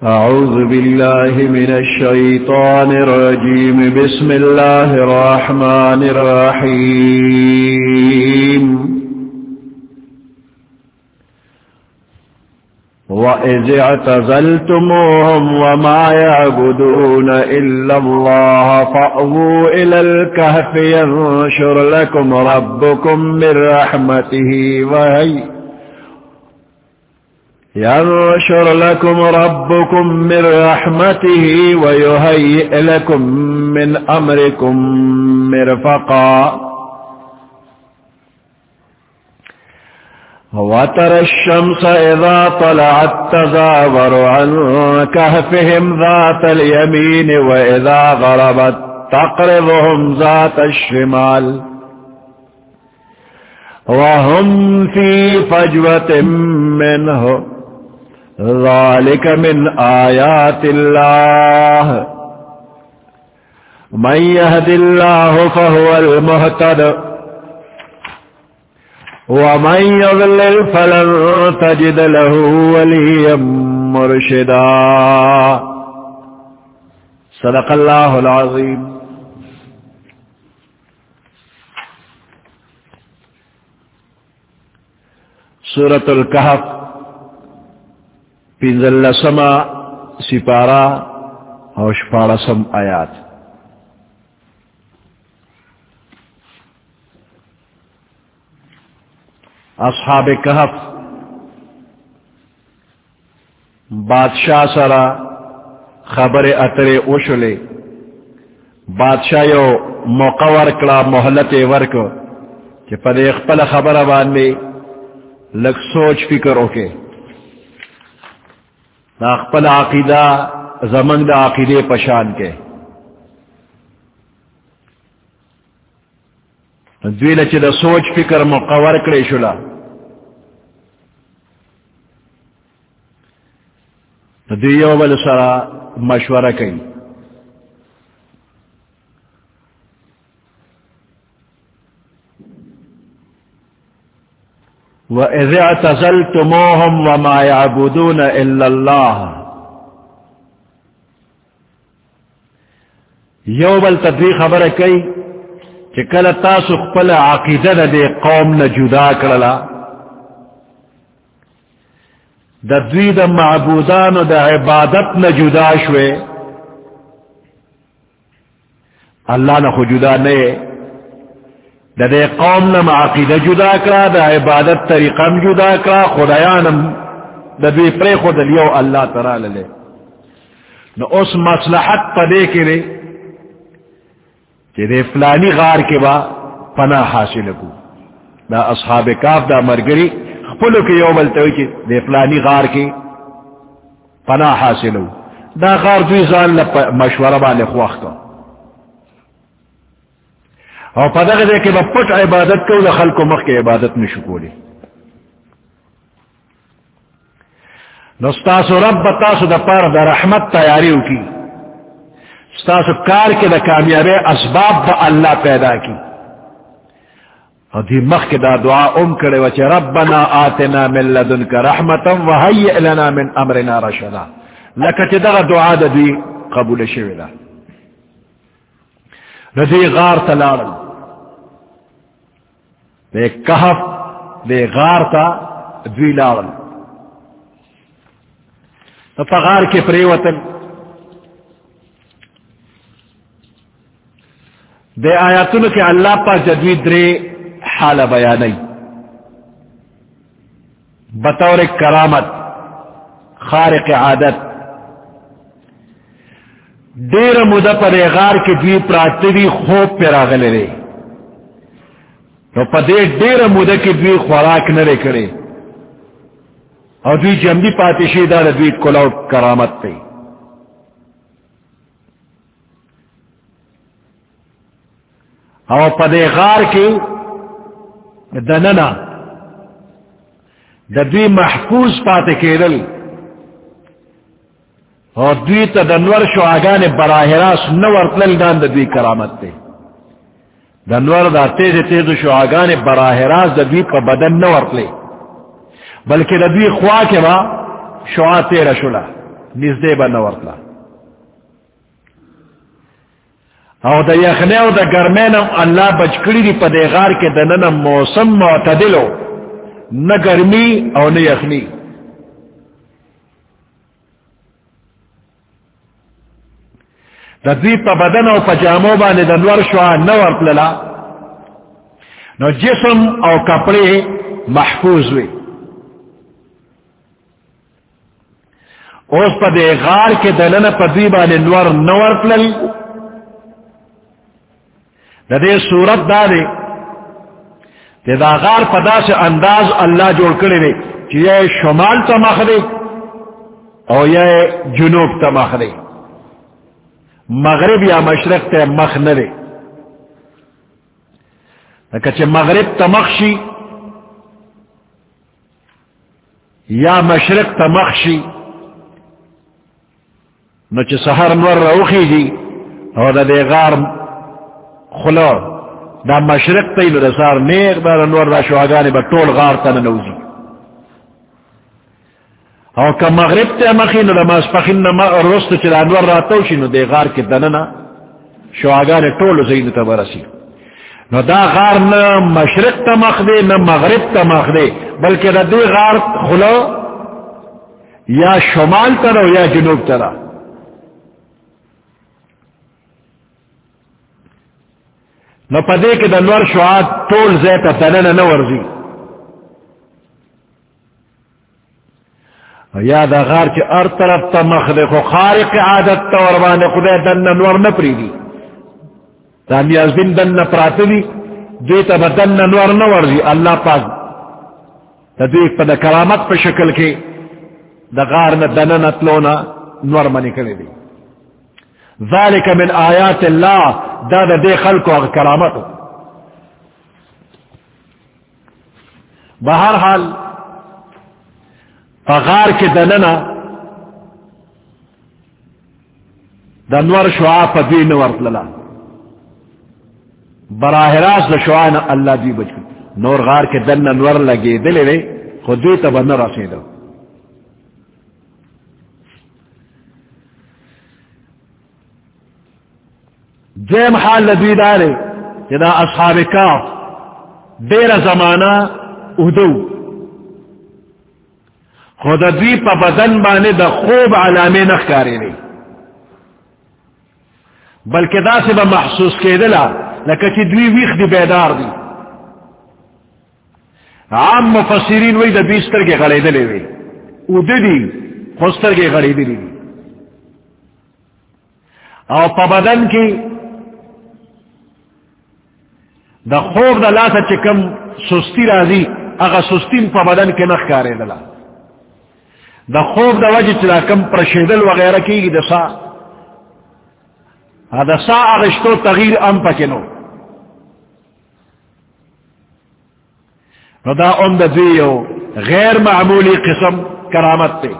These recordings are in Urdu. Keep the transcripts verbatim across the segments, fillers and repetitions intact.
أعوذ بالله من الشيطان الرجيم. بسم الله الرحمن الرحيم. وَإِذِ اعْتَزَلْتُمُوهُمْ وَمَا يَعْبُدُونَ إِلَّا اللَّهَ فَأْوُوا إِلَى الْكَهْفِ يَنشُرْ لَكُمْ رَبُّكُمْ مِنْ رَحْمَتِهِ وَهَيْئْ ينشر لكم ربكم من رحمته ويهيئ لكم من أمركم مرفقا. وترى الشمس إذا طلعت تزاور عن كهفهم ذات اليمين وإذا غربت تقرضهم ذات الشمال وهم في فجوة منه ذلك من آيات الله من يهد الله فهو المهتد ومن يضلل فلن تجد له وليا مرشدا. صدق الله العظيم. سورة الکہف پنځلسمه سپارہ او شپاړسم آیات. اصحاب کہف بادشاہ سرا خبر اترے اوشلے. بادشاہ یو موقع ورکڑا مہلت ورک کہ پدے خپل خبر باندې لگ سوچ فکر اوکے دا خپل عقیدہ زمن دا عقیدے پشان کے دوی لچ دا سوچ فکر مقور کرے شلا دوی یو بل سرا مشورہ کئی. وَإِذِ اعْتَزَلْتُمُوهُمْ وَمَا يَعْبُدُونَ إِلَّا اللَّهَ. یو بل تدوی خبر کئی کہ کل تاسو خپل عقیدہ دے قوم نہ جدا کرلا دا دوی دا معبودان دا عبادت نہ جدا شوے. اللہ نہ خو جدا نئے دا دے قوم نم عقیدہ جدا کرا دا عبادت طریقم جدا کرا خدایانم دا دوی پرے خود لیو اللہ تعالی لے. نو اس مصلحت پا دے کرے کہ دے فلانی غار کے با پناہ حاصل کو. دا اصحاب کاف دا مرگری خپلو کے یو بلتوی کہ دے فلانی غار کے پناہ حاصل ہو. دا غار دوی زان لپا مشورہ بانے خواہ کا اور پتہ دے کہ پٹ عبادت کو خلق و مخ کے عبادت میں شکولی. نستاسو رب تاسو دا پار دا رحمت تیاریو کی ستاسو کار کے دا کامیابی اسباب دا اللہ پیدا کی اور دی مخ کے دا دعا ام کرے وچے ربنا آتنا من لدنک رحمتا وحیئ لنا من امرنا رشدا. لکہ دا دعا دا دی قبول شویلا. ندی غار تلارل دے کہف دے غار تا دوی لارل تا غار کے پریوتن دے آیاتن کے اللہ پاک جدوی درے حال بیانی بطور کرامت خارق عادت. دیر مدہ پر غار کے دوی پراتوی خوب پر آگلے رے تو پدے دیر مدہ کی دوی خوراک نرے کرے اور دوی جمدی پاتشی دار دوی کلاو کرامت پہ. اور پدے غار کی دننا دا دوی محفوظ پاتے کیرل اور دوی تا دنور شعاگان براہ راست نور تلل دان دا دوی کرامت پہ. دنور دا تیز تیز شعاگان براہ راست دا دوی پا بدن نور تلے بلکہ دا دوی خواہ کے با شعا تیرہ شلا نزدے با نورتلا او دا یخنے او دا گرمینم اللہ بچکڑی دی پا دے غار کے دننم موسم معتدلو نہ گرمی او نہ یخنی دا دوی پا بدن او پا جامو بانے دا نور شوا نور پللا نو جسم او کپڑے محفوظ ہوئی اوس پا دے غار کے دنن پا دوی بانے نور نور پلل دا دے صورت دا دے دے دا غار پدا سے انداز اللہ جوڑ کرے دے کہ یہ شمال تا مخ دے او یہ جنوب تا مخ دے مغرب یا مشرق تا مخ نہ دے کہ مغرب تا مخ شی یا مشرق تا مخ شی نو چھ سحر نور روخی جی او دا دے غار خلا دا مشرق تی نو دا سار نیک دا نور دا شواگانی با طول غار تا ننوزی او که مغرب تی مخی نو دا ماسپخین رست چی دا نور را توشی نو دے غار کی دننا شواگانی طول زین تا برسی نو دا غار نا مشرق تا مخ دے نا مغرب تا مخ دے بلکہ دا دے غار خلا یا شمال تا رو یا جنوب تا رو نو پدے کہ دنور شعاد طول زیتا تنن نورزی یا دا غار چی ار طرف تا مخدے خو خارق عادت تا وربان خدای دن نور نپری دی دا نیاز دن دن نپراتلی دیتا با دن نور نورزی اللہ پاک دا دیکھ پا دا کرامت پا شکل کے دا غار نا دن نتلونا نور منی کرے دی ذالک من آیات اللہ دا دا دے خلق و کرامت بہرحال غار کے دننا دا نور شعا پا دوی نور للا براہ راست دا شعا نا اللہ دوی بچ نور غار کے دن نور لگے دلے لے خود دوی تا بنا رسے دو دیم حال لدوی دارے جدا اصحاب کاف دیر زمانہ اہدو خود دوی پا بدن بانے دا خوب علامے نخکارے لے بلکہ دا سے با محسوس کے دلا لکہ چی دوی ویخ دی بیدار دی عام مفسرین وی دا بیستر کے غڑے دلے وی اہدو دی خستر کے غڑے دلی دی او پا بدن کی دا خوب دا لاتا چکم سستی رازی اگا سستین پا بدن کے نخ کارے دلا دا خوب دا وجہ چلا کم پرشیدل وغیرہ کی گی دا سا دا سا اغشتو تغییر ام پکنو نو دا ام دا دیو غیر معمولی قسم کرامت تے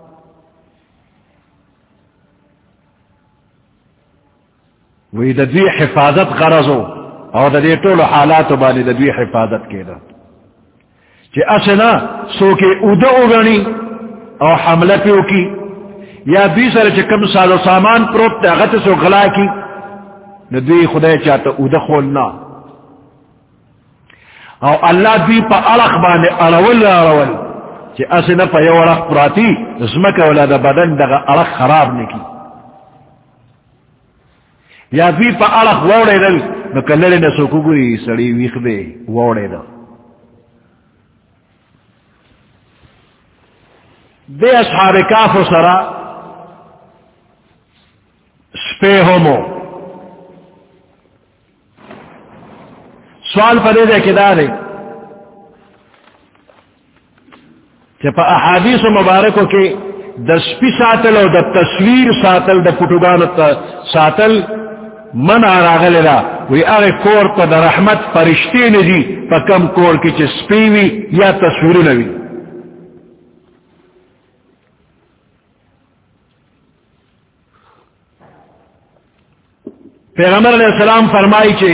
وی دا دی حفاظت غرضو او دا دی طول حالاتو بانی دا دوی حفاظت کے دا چی اسنا سو کے اودا اوگانی او حملہ پیو کی یا دوی سر چی کم سالو سامان پروت تا غط سو غلا کی نو دوی خدای چاہتا اودا خولنا او اللہ دوی پا علق بانے ارول ارول چی اسنا پا یو رخ پراتی زمک اولا دا بدن دا علق خراب نکی یا دوی پا علق ووڑے دل نو کلر نسو کگوی سڑی ویخ دے ووڑے دا دے اصحاب کاف و سرا سپے ہومو سوال پدے دے کدا دے کہ پا احادیث مبارکوں کے دا سپی ساتل او دا تصویر ساتل دا پٹوگان ساتل من آراغل دا وی اغی کور پا دا رحمت فرشتی نجی پا کم کور کی چی سپیوی یا تصویرو نوی پیغمبر علیہ السلام فرمائی چی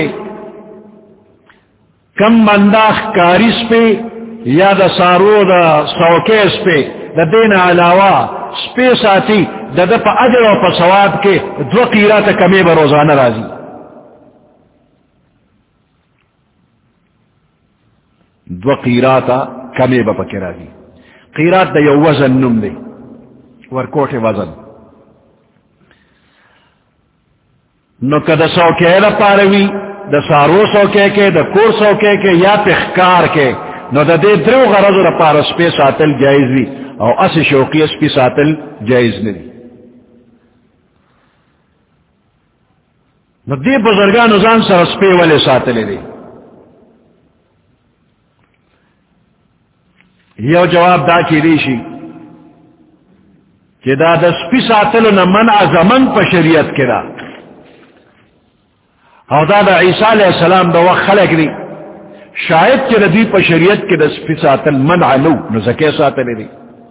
کم منداخ کاریس پہ یا دا سارو دا سوکیس پہ دا دین علاوہ سپی ساتی دا دا پا اجر و پا ثواب کے دو قیرات کمی با روزانہ رازی. دو قیرات کمی با پکی رازی. قیرات دا یو وزن نم دے ورکوٹ وزن. نو کدا سوکے دا پاروی دا سارو سوکے کے دا کور سوکے کے یا پخکار کے نو دا دے درو غرض را پار سپی ساتل جائز بھی او اس شوقی سپی ساتل جائز نہیں. نو دے بزرگان نظام سر سپی والے ساتلے دے. یو جواب دا کی ریشی کہ دا دا سپی ساتلو نا منع زمن پا شریعت کرا او دا دا عیسیٰ علیہ السلام دا وقت خلق دی شاید کہ ردی پا شریعت کے دا سپی ساتل منع نو نو زکے ساتلے دی.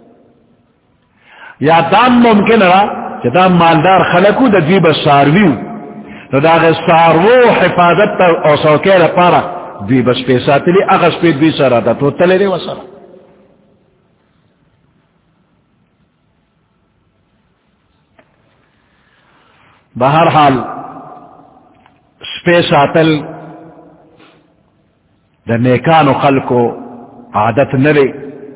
یا دام ممکن را کہ دا مالدار خلقو دا دی بس سارویو نو دا غی سارو حفاظت تا او سوکے را پارا دی بس پی ساتلی اغس پی دی سارا دا تو تلے دی وسارا. بہرحال سپی ساتل دا نیکان و خلقو عادت نرے.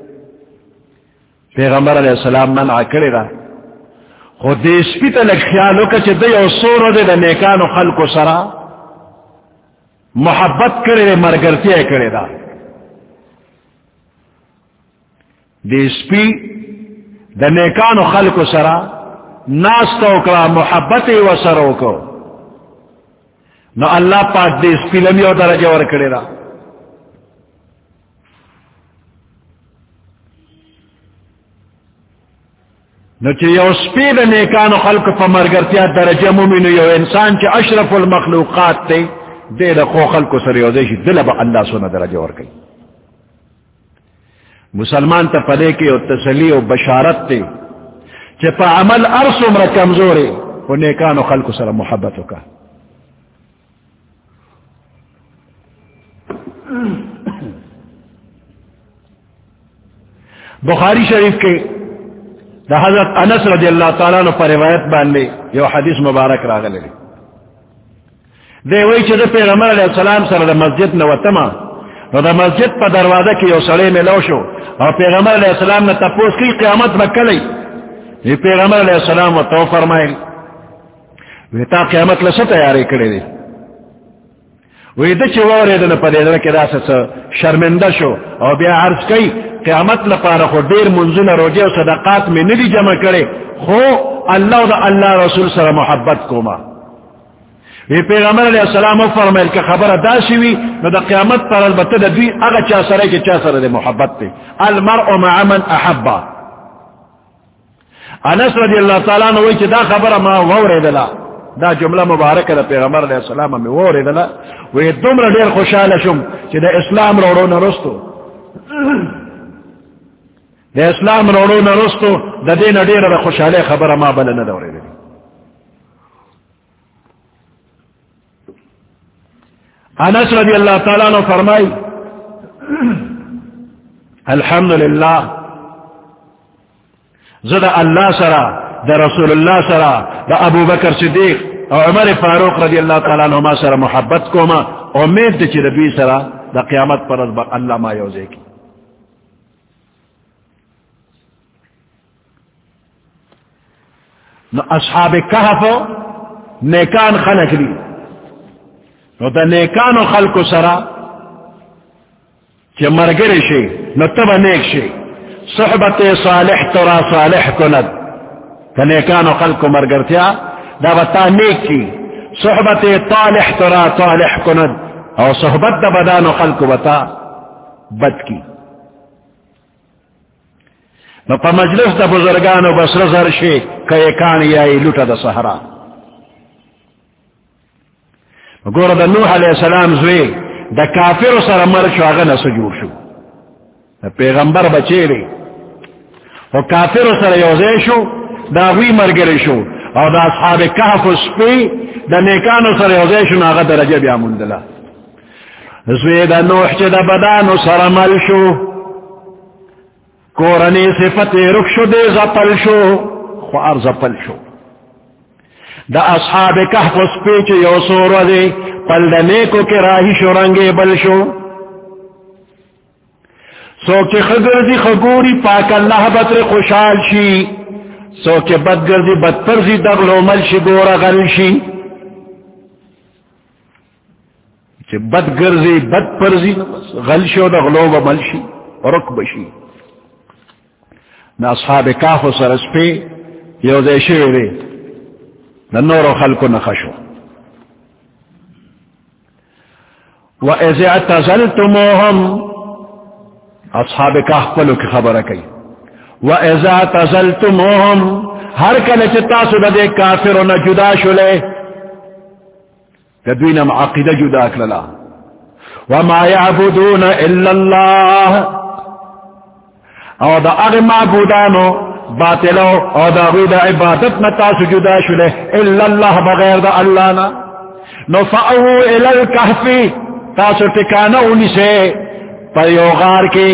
پیغمبر علیہ السلام منع کرے دا خود دے سپی تا لگ خیالو کچھ دے او سورو دے دا نیکان و خلقو سرا محبت کرے دے مرگرتی کرے دا. دے سپی دا نیکان و خلقو سرا ناستو کرا محبت و سرو کو نو اللہ پاک دے سپی لمیو درجہ ور کرے دا. نو چی یو سپی دا نیکانو خلق پا مرگرتیا درجہ مومنو یو انسان چی اشرف المخلوقات تے دے دا خو خلقو سر یو دیشی دل با اللہ سونا درجہ ور کئی. مسلمان تا پدے کی او تسلی و بشارت تے چی پا عمل ارس عمر کمزورے و نیکانو خلقو سر محبتو کا. بخاری شریف کے دا حضرت انس رضی اللہ تعالیٰ عنہ پر روایت باندے یو حدیث مبارک راغلے دے وی چھ دا پیغمبر علیہ السلام سر دا مسجد نوتما نو دا مسجد پا دروازہ کی یو سڑے میں لوشو اور پیغمبر علیہ السلام نے تپوس کی قیامت مکلی. یہ پیغمبر علیہ السلام و تو فرمائے وی تا قیامت لسا تیاری کرے دے. وی دا چھ وورے دن پا دے دن دا سا شرمندہ شو اور بیا عرض کئی قیامت لپارا خو دیر منزل روجے و صدقات میں ندی جمع کرے خو اللہ دا اللہ رسول سر محبت کو ما. وی پیغمبر علیہ السلام فرمائل کہ خبر داسی وی نو دا قیامت پر البتہ دا دوی اگا چا سرے کہ چا سرے دے محبت تے المرء مع من احبا. انس رضی اللہ تعالیٰ عنہ وی چھ دا خبر ما وورے دلا دا جملہ مبارک دا پیغمبر علیہ السلام میں وورے دلا وی دمر دیر خوشحال شم چھ دا اسلام روڑو نرستو دا اسلام روڑو نرستو دا دین دیر دا خوشحال خبر ما بلن دورے دلی. انس رضی اللہ تعالیٰ عنہ فرمائی الحمدللہ زدہ اللہ سرا دا رسول اللہ سرا دا ابو بکر صدیق اور عمر فاروق رضی اللہ تعالیٰ عنہ ما سرا محبت کو ما امید چی ربی سرا دا قیامت پر اللہ ما یوزے کی. نو اصحاب کہف نیکان خلق لی نو دا نیکانو خلق سرا چی مرگر شی نو تب نیک شی صحبت صالح ترا صالح کند تا نیکانو خلق مرگرتیا دا بتا نیک کی صحبت طالح ترا طالح کند او صحبت دا بدانو خلق بتا بد کی. نو پا مجلس دا بزرگانو بس رزر شی کئیکان یای لوٹا دا سہرا. گورا دا نوح علیہ السلام زوی دا کافر سر مرشو آغا نسجور شو دا پیغمبر بچے لی و کافر سر یوزے شو دا غوی مرگر شو او دا اصحاب کہف سپی دا نیکانو سر یوزے شو آغا درجہ بیا مندلا. زوی دا نوح چے دا بدانو سر مل شو کورنی صفت رخ شو دے زپل شو خوار زپل شو دا اصحاب کہف اس پیچ یو سور دے پل دنے کو کے راہی شو رنگے بل شو سو کے خگرزی خگوری پاک اللہ بطر خوشحال شی سو کے بدگرزی بد پرزی دغلو مل شی گورا غل شی چی بدگرزی بد پرزی غل شو دغلو و مل شی رکب شی نا اصحاب کاف و سرس پہ یو دے شوئے نا نور و خلق نخشو وَإِذِ اعْتَزَلْتُمُوهُمْ اصحاب کاف پلو کی خبر کئی وَإِذِ اعْتَزَلْتُمُوهُمْ ہر کل چتاسو دے کافر نا جدا شلے تدوینم عقیدہ جدا کللا وَمَا يَعْبُدُونَ إِلَّا اللَّهِ او دا اغی معبودانو باطلو او دا غید عبادت نتاسو جدا شلے الا اللہ بغیر دا اللہ نا نفعو الى الكهف تاسو ٹکانا انہی سے پر یوغار کی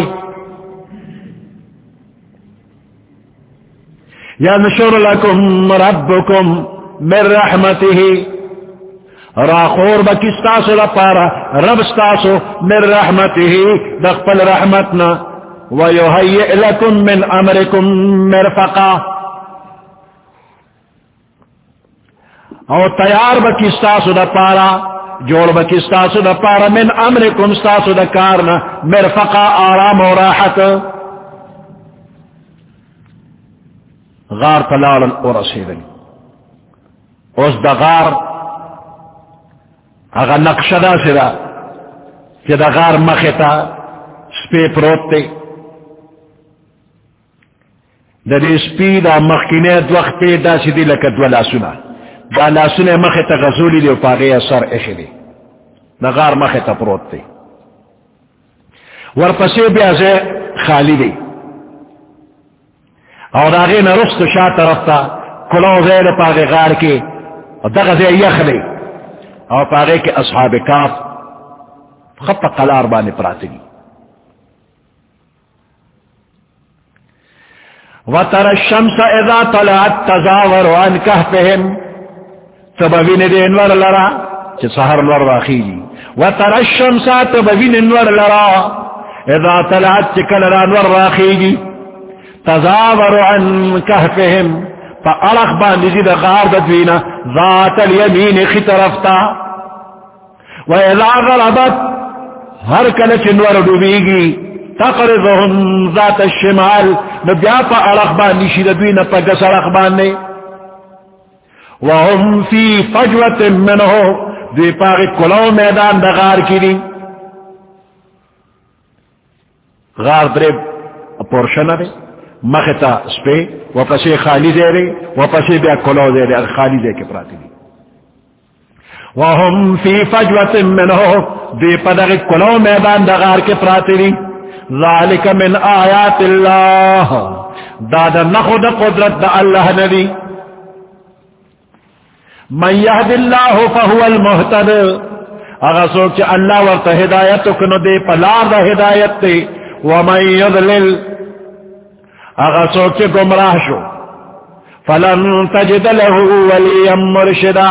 ینشر لکم ربکم من رحمته راخور بکستاسو لپارا رب ستاسو من رحمته دخپل رحمتنا وَيُهَيِّئْ لَكُم مِّنْ أَمْرِكُم مِّرْفَقًا او تیار بکی ستاسو دا پارا جوڑ بکی ستاسو دا پارا من امرکم ستاسو دا کارنا مرفقا آرام و راحت غار تلال او رسیدن اس دا غار اگا نقشدہ سدا کہ دا غار مختا سپی پروت تے دا دی سپی دا مخینیت وقت دا سیدی لکت ولا سنا دا لا سنے مخیتا غزولی دی و پاگی سر اخلی دا غار مخیتا پروت تی ورپسی بیازے خالی دی اور دا غین رست شاہ طرف تا کلو زیر پاگی غار کی دا غزے یخلی اور پاگی کی اصحاب کاف خط قلار بانی پراتگی وَتَرَى الشَّمْسَ إِذَا طَلَعَتْ تَزَاوَرُ عَنْ كَهْفِهِمْ تبوین دے انور لرا چھ سہر انور واخیجی وَتَرَى الشَّمْسَ تبوین انور لرا اذا طلعت چکل را انور واخیجی تزاور عن كهفهم فأرخ باندی دا غار ددوینا ذات الیمین خی طرفتا وَإِذَا غَرَبَتْ ہر کلچ انور ڈوبیگی تقرضهم ذات الشمال نبیا پا ارخ باندی شی ددوینا پا گس ارخ باندی وهم فی فجوت منہو دوی پاگی کلو میدان دا غار کی دی غار دریب پورشن دے مختا سپے وپسی خالی دے رے وپسی بیا کلو دے رے خالی دے کے پراتی دی وهم فی فجوت منہو دوی پاگی کلو میدان دا غار کے پراتی دی ذالک من آیات اللہ دادا نخد قدرت دا اللہ نبی من یهد اللہ فهو المحتد اگر سوچ اللہ ورطا ہدایت کنو دے پلار دا ہدایت تے ومن یضلل اگر سوچ گمراہ شو فلن تجد له ولیا مرشدا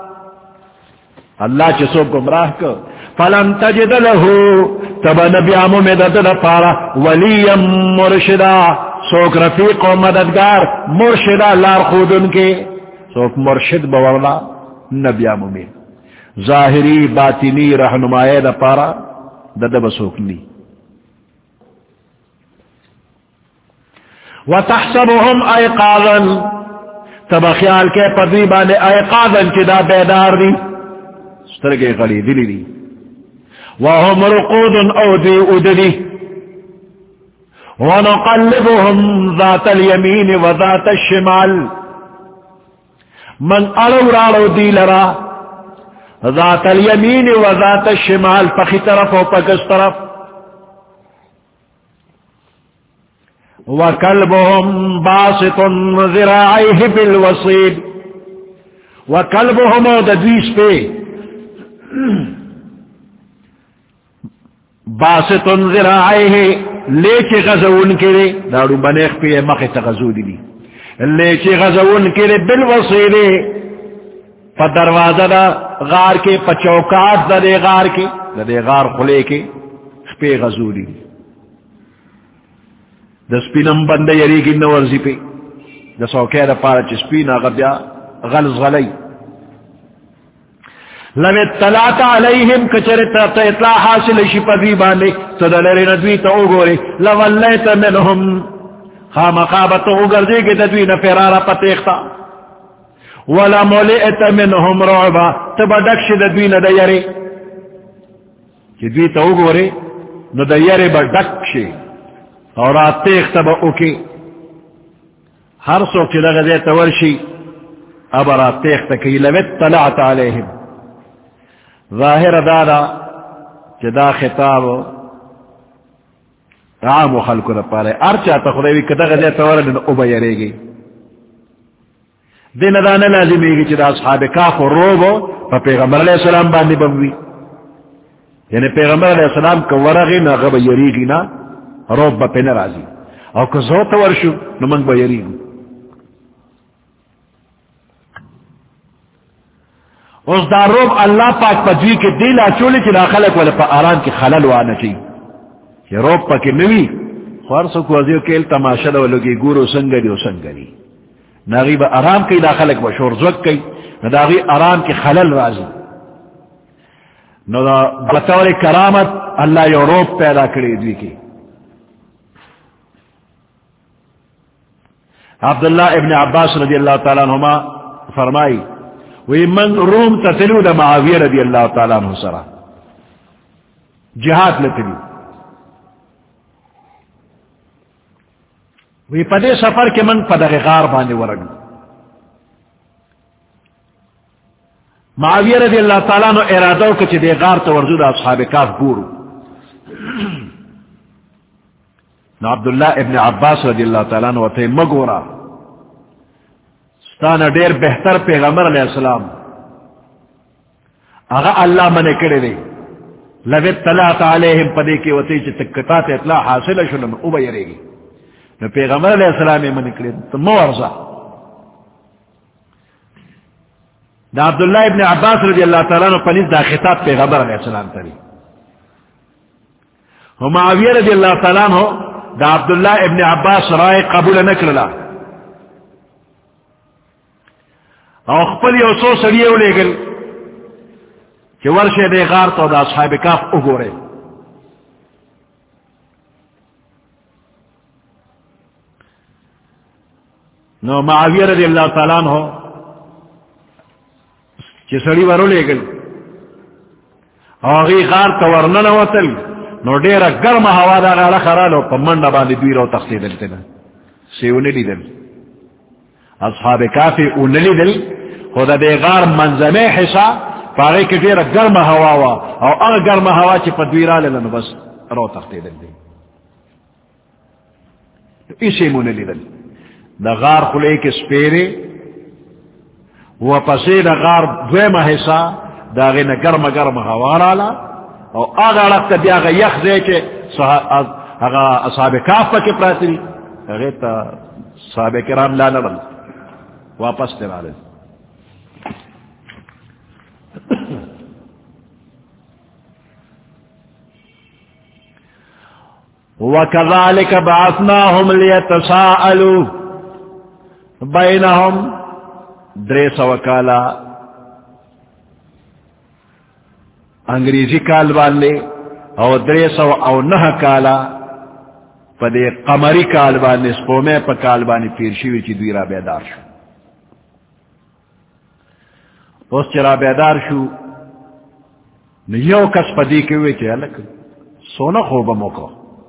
اللہ چھ سو گمراہ کو فلن تجد له تب نبیامو مدد پارا ولیا مرشدا سوک رفیق و مددگار مرشدا لار خودن کے سوک مرشد بورلا نبیامو میں ظاہری باطنی رہنمائی دا پارا ددب سوکنی وتحسبهم ایقاظا تب خیال کے پردیبان ایقاظا چدا بیدار دی سترگے غلی دلی دی وهم رقود او دی ادلی ونقلبهم ذات اليمين وذات الشمال من ارو رارو دی لرا ذات اليمين وذات الشمال پخی طرف و پکس طرف وكلبهم باسط ذراعيه بالوصيد وكلبهم ددویس پہ باسط ذراعيه لے چی غزون کرے دارو بنیخ پی مخی تغزو دی لے چی غزون کرے بالوصیلے پا دروازہ دا غار کے پا چوکات دا دے غار کے دا دے غار خلے کے پی غزو دی دا سپینم بندے یری کی نورزی پی دا سوکے دا پارا چی سپین آغا بیا غلز غلی لو اطلاعت علیہم کچرتا تا اطلاع حاصل شپدوی باندے تدلر ندوی تا اگورے لولیت منہم خامقابت اگر دے گے تدوی نفرارا پتیختا ولا ملئت منہم رعبا تبا دکش تدوی ندیرے کہ دوی تا اگورے ندیرے با دکش اور آتیختا با اوکے ہر سوک چی لغزے تورشی ابر آتیختا کہ لو اطلاعت علیہم ظاہر دادا جدا خطاب عام و خلق دا پارے ارچا تخریوی کدا غزی تورن اوبا یرے گی دین دانا لازمی گی جدا اصحاب کاف و روبو پا پیغمبر علیہ السلام باندی بموی یعنی پیغمبر علیہ السلام کا ورغی نا غب یری گی نا روب با پی نرازی او کزو تورشو نمانگ با یری گی اس دا روب اللہ پاک پدوی کے دیلا چولی چلا خلق والا پا آرام کی خلل وانا چاہی کہ روب پا کے نوی خوارسو کو ازیو کیل تماشا دا ولو کی گورو سنگری و سنگری ناغی با آرام کی دا خلق با شور زوک کی نداغی آرام کی خلل رازی نو دا بطور کرامت اللہ یو روب پیدا کری دوی کی عبداللہ ابن عباس رضی اللہ تعالیٰ عنہما فرمائی وی من روم تتلو دا معاویہ رضی اللہ تعالیٰ عنہ سرا جہاد لتلو وی پدے سفر کے من پدغ غار باندے ورگ معاویہ رضی اللہ تعالیٰ عنہ ارادو کچھ دے غار تورزو دا اصحاب کاف گورو نا عبداللہ ابن عباس رضی اللہ تعالیٰ عنہ وطے مگورا ستانا دیر بہتر پیغمبر علیہ السلام اگا اللہ منے کرے دے لو اطلاعت علیہم پدے کے وطی چی تکتات اطلاع حاصل شنم اوبا یرے گی نو پیغمبر علیہ السلام منے کرے تو مورزا دا عبداللہ ابن عباس رضی اللہ تعالیٰ عنہ پنیز دا خطاب پیغمبر علیہ السلام تری ہم معاویہ رضی اللہ تعالیٰ عنہ دا عبداللہ ابن عباس رائے قبول نکرلا او خپل یو سو سڑیے لے گل کہ ورشے دے غار تو دا اصحاب کاف اگورے نو معاویہ رضی اللہ تعالیٰ عنہ چی سڑی ورو لے گل او غی غار تو ورنن وطل نو دیر گرم ہوا دا غالا خرالو پا منڈا باندی دوی رو تختی دلتے نا سی انلی دل اصحاب کافی انلی دل خدا دے غار منظمے حصہ پاگئی کے دیر گرم ہوا وا او اگر گرم ہوا چی پا دوی را لنو بس رو تختی دل دل اسی منلی دل دا غار خلے کے سپیرے و پسی دا غار دویم حصہ دا غین گرم گرم ہوا رالا او آگا رکھتا بیا آگا یخ دے کے آگا اصحاب کاف پا کے پراتری اگیتا صحاب کرام لانا بل واپس تیرا لے وَكَذَلِكَ بَعَثْنَاهُمْ لِيَتَسَاءَلُوا بَيْنَهُمْ دریس وکالا انگریزی کال والے او دریس او نہ کالا پدے قمری کال والے سپومے پا کال والے پیرشیوی چی دوی را بیدار شو اس چرا بیدار شو نیو کس پدی کے ہوئے چی الک سونا خوبا موقع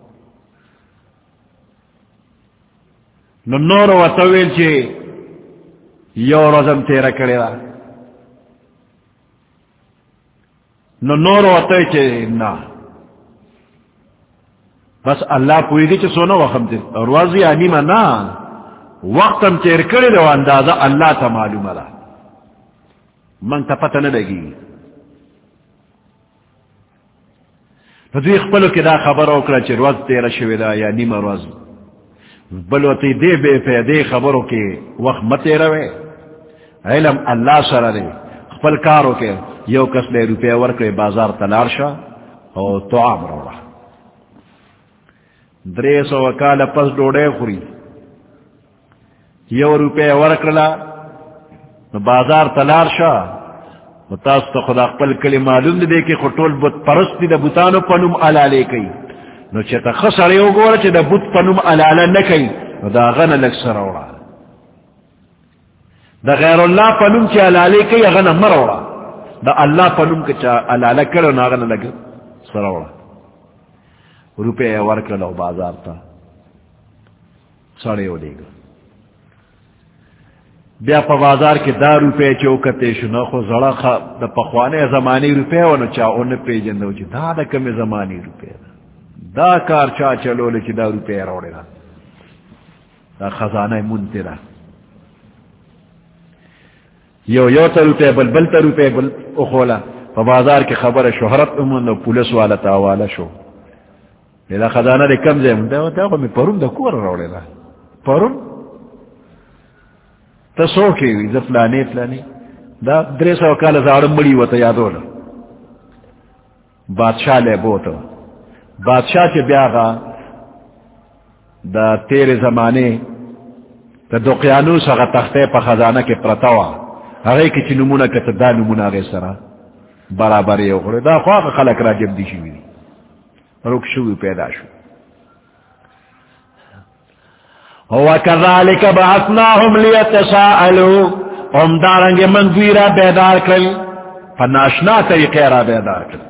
نو نور و طویل چی یو رزم تیرا کرے را نو نور و طویل چی نا بس اللہ پوئی دی چی سونا وقم تی اور وزی آنیما نا وقتم تیر کرے دو اندازہ اللہ تا معلوم را من تا پتہ نہ لگی دوی خپلو کی دا خبر اوکړه چې روز تیره شوې ده یا نیمه روز، بل ورته دې بې فایدې خبرو کې وخت مه تېروئ. علم الله سره دی، خپل کار وکړئ. یو کس له روپۍ ورکړئ بازار ته لاړ شه او طعام راوړه. درې سوه کاله پس ډوډۍ خوري، یو روپۍ ورکړله نو بازار ته لاړ شه. و تاسو ته خدا خپل کلی معلوم دی کې خو ټول بت پرست دي، د بوتانو په نوم علالې کوي. نو چې ته ښه سړی وګوره چې د بت په نوم علاله نه کوي، نو د هغه نه لږ څه راوړه. د غیر الله په نوم چې علالې کوي هغه نه مه راوړه. د الله په نوم کې چې علاله کړی نو هغه نه لږ څه راوړه. روپۍ یې ورکړله او بازار ته سړی ولېږه. بیا په بازار کې دا روپۍ چې وکتې شو نو خو زړه د پخوانۍ زمانې روپۍ و، نو چا ونه پېژنده چې دا د کومې زمانې روپۍ ده، دا کار چا چلولی چې دا روپۍ راوړې ده، دا خزانه مونتې ده. یو یو ته روپۍ بل بل ته روپۍ بل وښوله. په بازار کې خبره شهرت وموند او پولیس والا ته حواله شو. دا خزانه د کوم ځای ده؟ دا خو مې پرون د کوره راوړې ده. پرون ته څوک یې؟ زه فلانې فلانې. دا درې سوه کاله زاړه مړي ورته یادوله. بادشاه لی بوته. بادشاہ چې بیا هغه د تیرې زمانې د دقیانوس هغه تختې په خزانه کې پرته وه، هغې کې چې نومونه کته دا نومونه هغې سره برابر یې وخوړې. دا خو هغه خلک را جمدي شوي دي، روک شوي پیدا شو. وَكَذَلِكَ بَعَثْنَاهُمْ لِيَتَسَاءَلُوا، هم دارنګې من دوی را بیدار کړل، په ناشنا طریقې را بیدار کړل.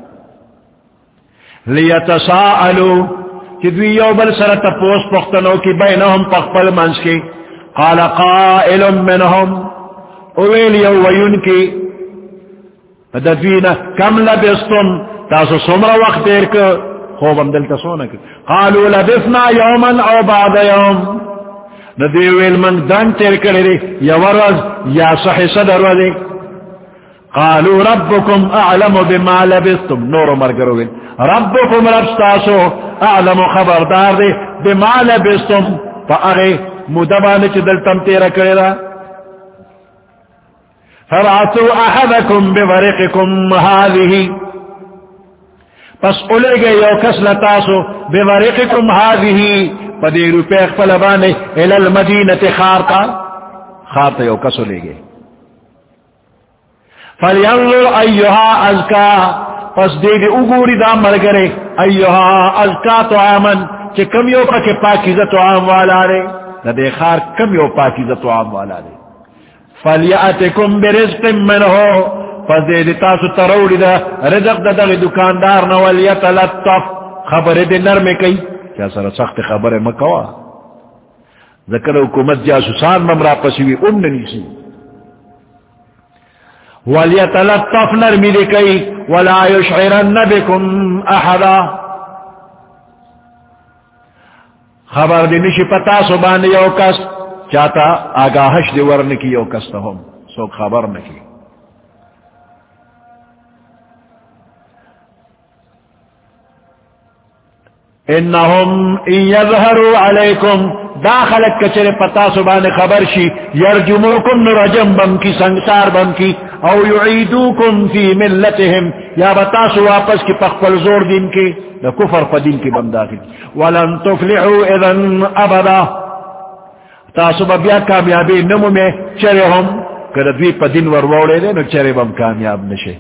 لیتساءلوا چې دوی یو بل سره تپوس پوښتنو کې بینهم په خپل منځ کې. قال قائل منهم، اویل یو ویونکي د دوی نه، کم لبستم، تاسو څومره وخت تېر کړ؟ خوب هم دلته څونه کړ؟ قالوا لبثنا یوما او بعد یوم، نو دوی ویل موږ دن تېر کړی دی، یوه ورځ یا څه حصه د ورځې. قالوا ربكم اعلم بما لبثتم، نور مرګرو ویل ربكم رب ستاسو اعلم خبردار دی بما لبثتم، په هغې موده باندې چې دلته م تېره کړې ده. فبعثوا احدكم بورقكم هذه، پس اولېږئ یو کس له تاسو بورقكم هذه، په دې روپۍ خپله باندې الى المدینة ښار ته، ښار ته یو کس اولېږئ. فلینظر ایها ازکا، پس دې دې وګوري دا ملګری ایها ازکا طعاما، چې کم یو پکې پاکیزه طعام والا دی، د دې ښار کم یو پاکیزه طعام والا دی. فلیأتکم برزق منه، پس دې دې تاسو ته راوړي دا رزق د دغه دکاندار نه. ولیتلطف، خبرې دې نرمې کوي، چا سره سخت خبرې مه کوه، ځکه د حکومت جاسوسان به م راپسې وي ام نه نیسي. ولیتلطف، نرمی دې کوي. ولا یشعرن بکم احدا، خبر دې نشي په تاسو باندې یو کس چاته آگاهش دې ورنکي، یو کس ته هم څوک خبر نکي. انهم ان يظهروا عليكم، داخلت کچره پتا سبحان خبر شي، يرجموكم رجم بم کی سنگسار بم کی، او يعيدوكم في ملتهم، یا بتاسو واپس کی پخپل زور دین کی، د کفر په دین کی بم داخل. ولن تفلحوا اذا ابدا، تاسو بیا کامیابی نمو میں چرے هم کله دوی په دین ور وړې دي نو چرې بم کامیاب نشي.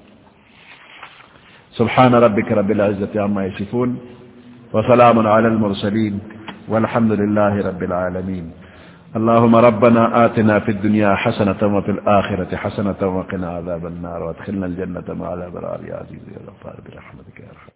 سبحان ربك رب العزة عما يصفون، وسلام على المرسلين، والحمد لله رب العالمين. اللهم ربنا آتنا في الدنيا حسنة وفي الآخرة حسنة وقنا عذاب النار، وادخلنا الجنة مع الأبرار يا عزيز يا غفار برحمتك يا رحمن.